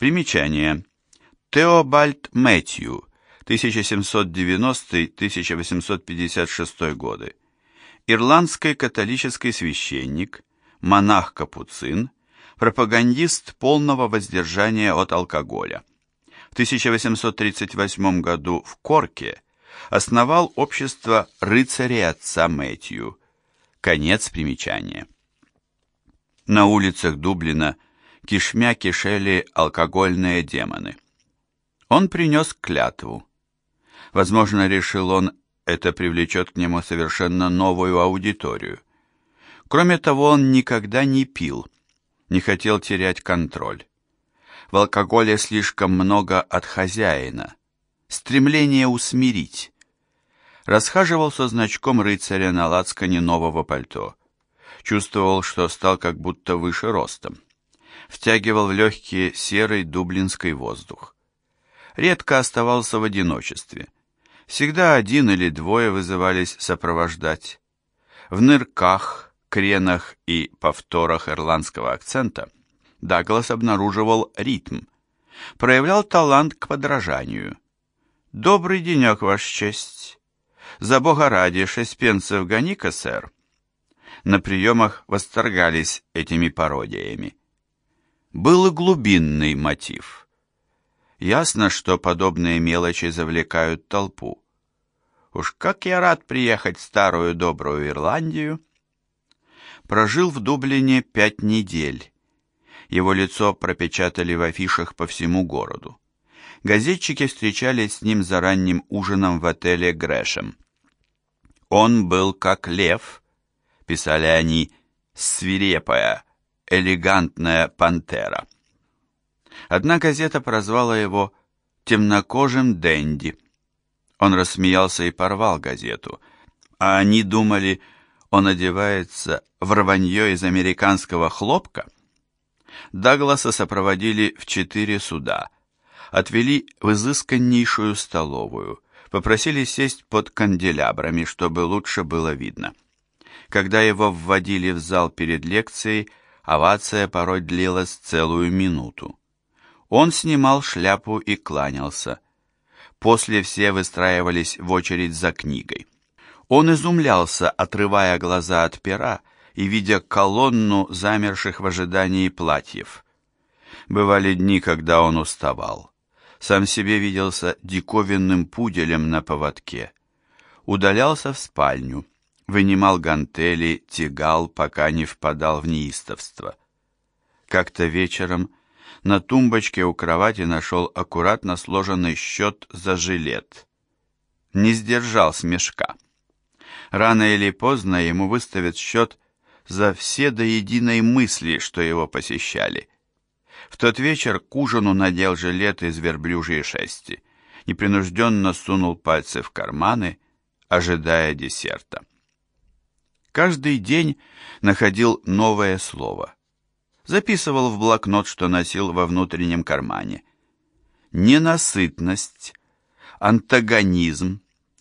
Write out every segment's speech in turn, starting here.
Примечание. Теобальд Мэтью, 1790-1856 годы. Ирландский католический священник, монах-капуцин, пропагандист полного воздержания от алкоголя. В 1838 году в Корке основал общество рыцарей отца Мэтью. Конец примечания. На улицах Дублина кишмя кишели алкогольные демоны. Он принес клятву. Возможно, решил он, это привлечет к нему совершенно новую аудиторию. Кроме того, он никогда не пил, не хотел терять контроль. В алкоголе слишком много от хозяина, стремление усмирить. Расхаживал со значком рыцаря на лацкане нового пальто. Чувствовал, что стал как будто выше ростом. Втягивал в легкие серый дублинский воздух. Редко оставался в одиночестве. Всегда один или двое вызывались сопровождать. В нырках, кренах и повторах ирландского акцента Даглас обнаруживал ритм. Проявлял талант к подражанию. «Добрый денек, Ваша честь! За Бога ради, 6 пенсов гони-ка, сэр!» На приемах восторгались этими пародиями. Был и глубинный мотив. Ясно, что подобные мелочи завлекают толпу. Уж как я рад приехать в старую добрую Ирландию. Прожил в Дублине 5 недель. Его лицо пропечатали в афишах по всему городу. Газетчики встречались с ним за ранним ужином в отеле «Грэшем». «Он был как лев», — писали они, — «свирепая, элегантная пантера». Одна газета прозвала его «темнокожим денди». Он рассмеялся и порвал газету, а они думали, он одевается в рванье из американского хлопка. Дагласа сопроводили в 4 суда, отвели в изысканнейшую столовую, попросили сесть под канделябрами, чтобы лучше было видно. Когда его вводили в зал перед лекцией, овация порой длилась целую минуту. Он снимал шляпу и кланялся. После все выстраивались в очередь за книгой. Он изумлялся, отрывая глаза от пера и видя колонну замерших в ожидании платьев. Бывали дни, когда он уставал. Сам себе виделся диковинным пуделем на поводке. Удалялся в спальню, вынимал гантели, тягал, пока не впадал в неистовство. Как-то вечером на тумбочке у кровати нашел аккуратно сложенный счет за жилет. Не сдержал смешка. Рано или поздно ему выставят счет за все до единой мысли, что его посещали. В тот вечер к ужину надел жилет из верблюжьей шерсти, непринужденно сунул пальцы в карманы, ожидая десерта. Каждый день находил новое слово. Записывал в блокнот, что носил во внутреннем кармане. Ненасытность, антагонизм,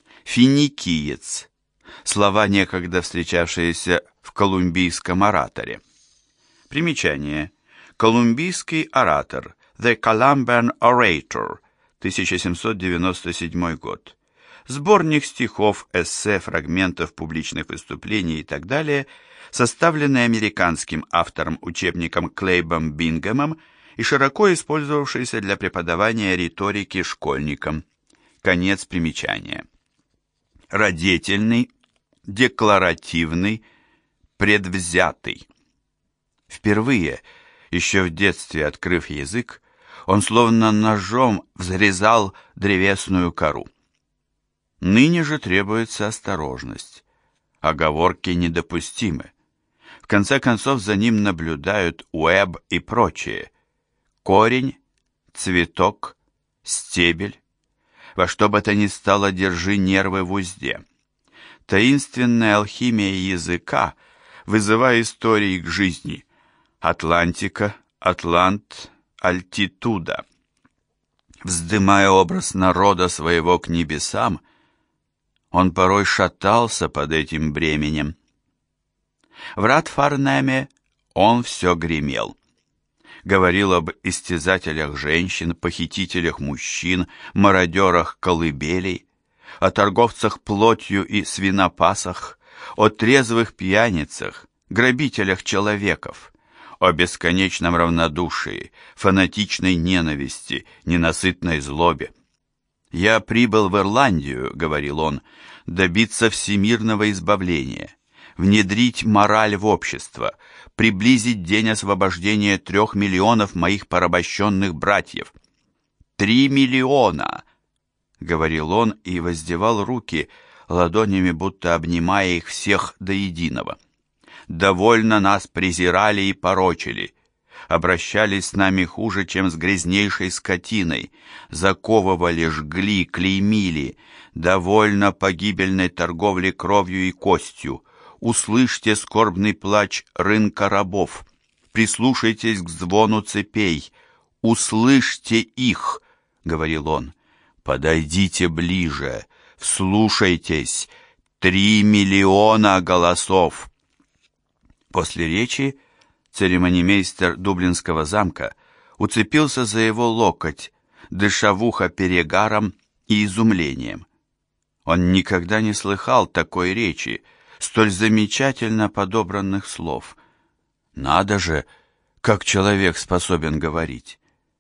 финикиец. Слова, некогда встречавшиеся в колумбийском ораторе. Примечание. Колумбийский оратор. The Columbian Orator. 1797 год. Сборник стихов, эссе, фрагментов публичных выступлений и так далее, составленный американским автором-учебником Клейбом Бингемом и широко использовавшийся для преподавания риторики школьникам. Конец примечания. Радетельный, декларативный, предвзятый. Впервые, еще в детстве открыв язык, он словно ножом взрезал древесную кору. Ныне же требуется осторожность. Оговорки недопустимы. В конце концов за ним наблюдают Уэбб и прочие. Корень, цветок, стебель. Во что бы то ни стало, держи нервы в узде. Таинственная алхимия языка, вызывая истории к жизни. Атлантика, Атлант, альтитуда. Вздымая образ народа своего к небесам, он порой шатался под этим бременем. В Ратфарнеме он все гремел. говорил об истязателях женщин, похитителях мужчин, мародерах колыбелей, о торговцах плотью и свинопасах, о трезвых пьяницах, грабителях человеков, о бесконечном равнодушии, фанатичной ненависти, ненасытной злобе. «Я прибыл в Ирландию, — говорил он, — добиться всемирного избавления, внедрить мораль в общество, приблизить день освобождения 3 миллионов моих порабощенных братьев». 3 миллиона! — говорил он и воздевал руки ладонями, будто обнимая их всех до единого. «Довольно нас презирали и порочили, обращались с нами хуже, чем с грязнейшей скотиной, заковывали, жгли, клеймили, довольно погибельной торговли кровью и костью. Услышьте скорбный плач рынка рабов, прислушайтесь к звону цепей, услышьте их, — говорил он, — подойдите ближе, вслушайтесь, 3 миллиона голосов». После речи церемонимейстер Дублинского замка уцепился за его локоть, дыша в ухо перегаром и изумлением. Он никогда не слыхал такой речи, столь замечательно подобранных слов. Надо же, как человек способен говорить.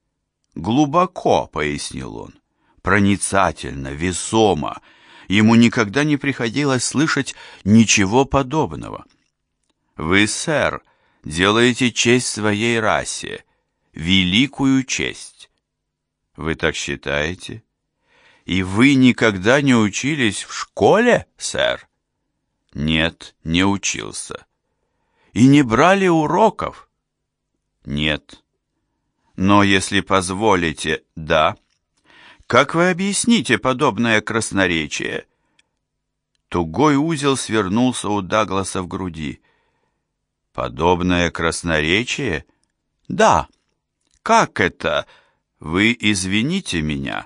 «Глубоко», — пояснил он, — «проницательно, весомо. Ему никогда не приходилось слышать ничего подобного. Вы, сэр, делаете честь своей расе, великую честь». «Вы так считаете? И вы никогда не учились в школе, сэр?» «Нет, не учился». «И не брали уроков?» «Нет». «Но, если позволите, да. Как вы объясните подобное красноречие?» Тугой узел свернулся у Дагласа в груди. «Подобное красноречие? Да. Как это? Вы извините меня».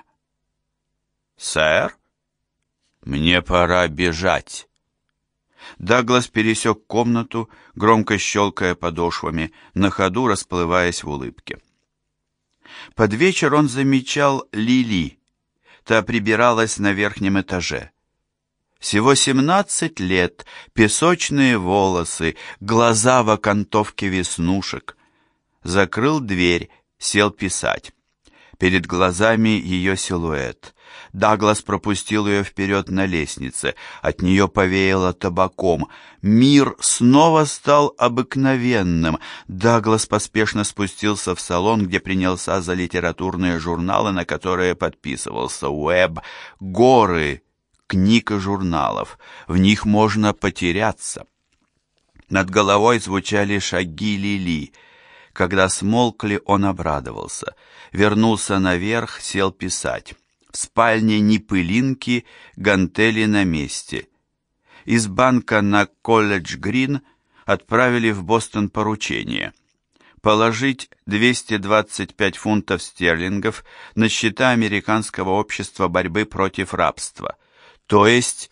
«Сэр, мне пора бежать». Даглас пересек комнату, громко щелкая подошвами, на ходу расплываясь в улыбке. Под вечер он замечал Лили. Та прибиралась на верхнем этаже. Всего 17 лет, песочные волосы, глаза в окантовке веснушек. Закрыл дверь, сел писать. Перед глазами ее силуэт. Даглас пропустил ее вперед на лестнице. От нее повеяло табаком. Мир снова стал обыкновенным. Даглас поспешно спустился в салон, где принялся за литературные журналы, на которые подписывался. Уэбб, горы книг и журналов. В них можно потеряться. Над головой звучали шаги Лили. Когда смолкли, он обрадовался. Вернулся наверх, сел писать. В спальне ни пылинки, гантели на месте. Из банка на Колледж-Грин отправили в Бостон поручение. Положить 225 фунтов стерлингов на счета Американского общества борьбы против рабства, то есть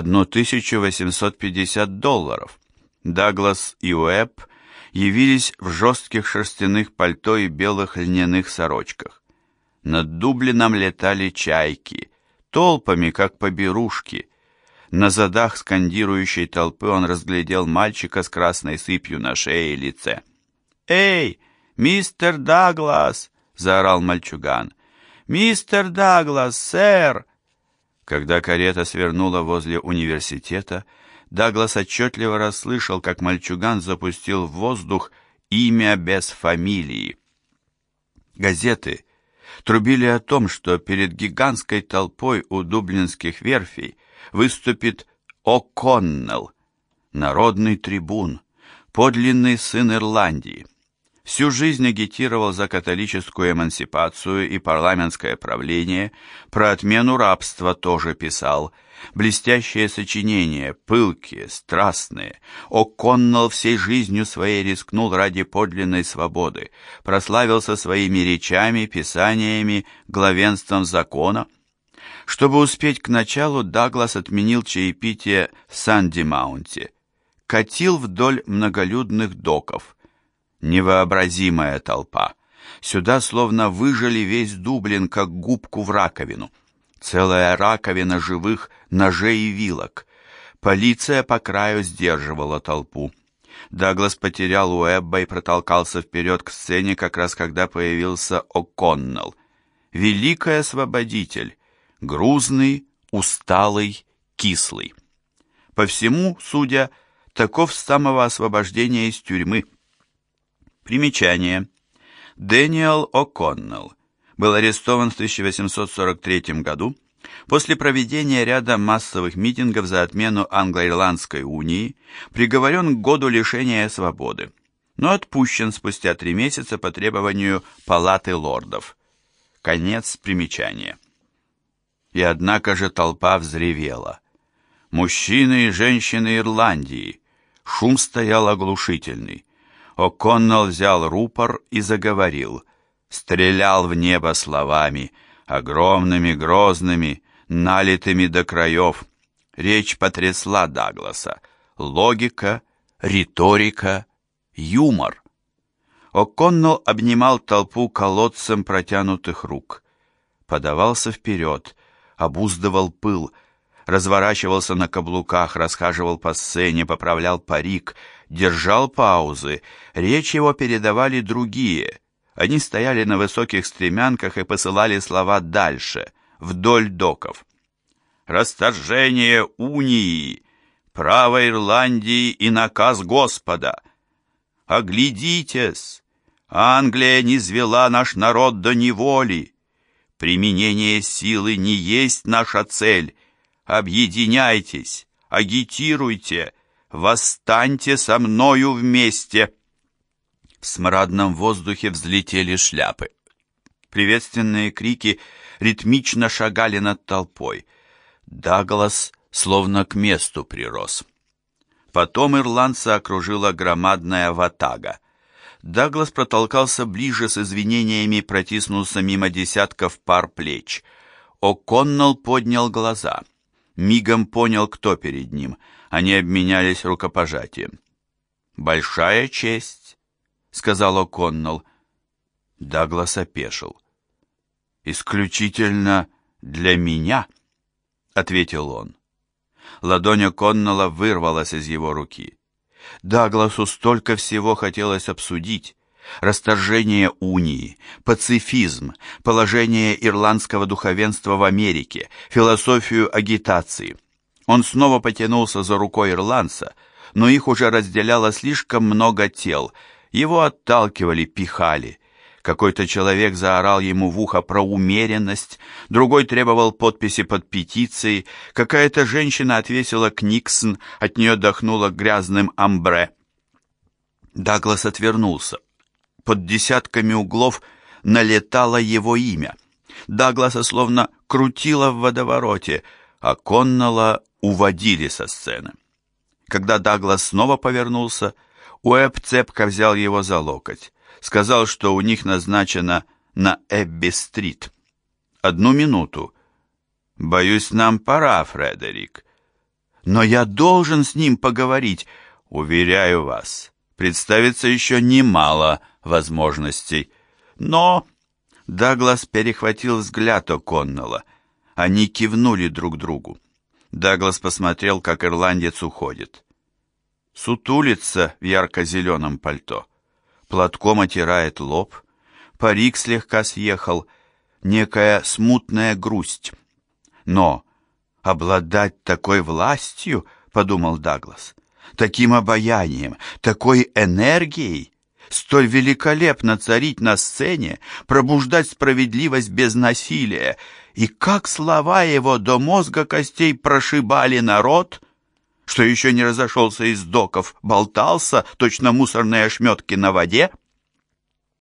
$1850. Даглас и Уэбб явились в жестких шерстяных пальто и белых льняных сорочках. Над Дублином летали чайки, толпами, как поберушки. На задах скандирующей толпы он разглядел мальчика с красной сыпью на шее и лице. «Эй, мистер Даглас!» — заорал мальчуган. «Мистер Даглас, сэр!» Когда карета свернула возле университета, Даглас отчетливо расслышал, как мальчуган запустил в воздух имя без фамилии. Газеты трубили о том, что перед гигантской толпой у дублинских верфей выступит О'Коннелл, народный трибун, подлинный сын Ирландии. Всю жизнь агитировал за католическую эмансипацию и парламентское правление, про отмену рабства тоже писал. Блестящие сочинения, пылкие, страстные. О'Коннелл всей жизнью своей рискнул ради подлинной свободы, прославился своими речами, писаниями, главенством закона. Чтобы успеть к началу, Даглас отменил чаепитие в Санди-Маунте, катил вдоль многолюдных доков. Невообразимая толпа. Сюда словно выжали весь Дублин, как губку в раковину. Целая раковина живых ножей и вилок. Полиция по краю сдерживала толпу. Даглас потерял Уэбба и протолкался вперед к сцене, как раз когда появился О'Коннелл. Великий освободитель, грузный, усталый, кислый. По всему, судя, таков с самого освобождения из тюрьмы. Примечание. Дэниел О'Коннелл был арестован в 1843 году после проведения ряда массовых митингов за отмену англо-ирландской унии, приговорен к году лишения свободы, но отпущен спустя 3 месяца по требованию Палаты лордов. Конец примечания. И однако же толпа взревела. Мужчины и женщины Ирландии. Шум стоял оглушительный. О'Коннелл взял рупор и заговорил. Стрелял в небо словами, огромными, грозными, налитыми до краев. Речь потрясла Дагласа. Логика, риторика, юмор. О'Коннелл обнимал толпу колодцем протянутых рук. Подавался вперед, обуздывал пыл, разворачивался на каблуках, расхаживал по сцене, поправлял парик, держал паузы. Речь его передавали другие. Они стояли на высоких стремянках и посылали слова дальше, вдоль доков. «Расторжение унии, право Ирландии и наказ Господа! Оглядитесь! Англия низвела наш народ до неволи! Применение силы не есть наша цель! Объединяйтесь, агитируйте, восстаньте со мною вместе!» В смрадном воздухе взлетели шляпы. Приветственные крики ритмично шагали над толпой. Даглас словно к месту прирос. Потом ирландца окружила громадная ватага. Даглас протолкался ближе с извинениями, протиснулся мимо десятков пар плеч. О'Коннелл поднял глаза. Мигом понял, кто перед ним. Они обменялись рукопожатием. «Большая честь», — сказал О'Коннелл. Даглас опешил. «Исключительно для меня», — ответил он. Ладонь О'Коннелла вырвалась из его руки. Дагласу столько всего хотелось обсудить. Расторжение унии, пацифизм, положение ирландского духовенства в Америке, философию агитации. Он снова потянулся за рукой ирландца, но их уже разделяло слишком много тел. Его отталкивали, пихали. Какой-то человек заорал ему в ухо про умеренность, другой требовал подписи под петицией, какая-то женщина отвесила книксон, от нее дохнуло грязным амбре. Даглас отвернулся. Под десятками углов налетало его имя. Дагласа словно крутило в водовороте, а Коннелла уводили со сцены. Когда Даглас снова повернулся, Уэбб цепко взял его за локоть. Сказал, что у них назначено на Эбби-стрит. 1 минуту. «Боюсь, нам пора, Фредерик. Но я должен с ним поговорить. Уверяю вас, представится еще немало возможностей. Но...» Даглас перехватил взгляд О'Коннелла. Они кивнули друг другу. Даглас посмотрел, как ирландец уходит. Сутулится в ярко-зеленом пальто. Платком отирает лоб. Парик слегка съехал. Некая смутная грусть. Но обладать такой властью, подумал Даглас, таким обаянием, такой энергией, столь великолепно царить на сцене, пробуждать справедливость без насилия, и как слова его до мозга костей прошибали народ, что еще не разошелся из доков, болтался, точно мусорные ошметки на воде.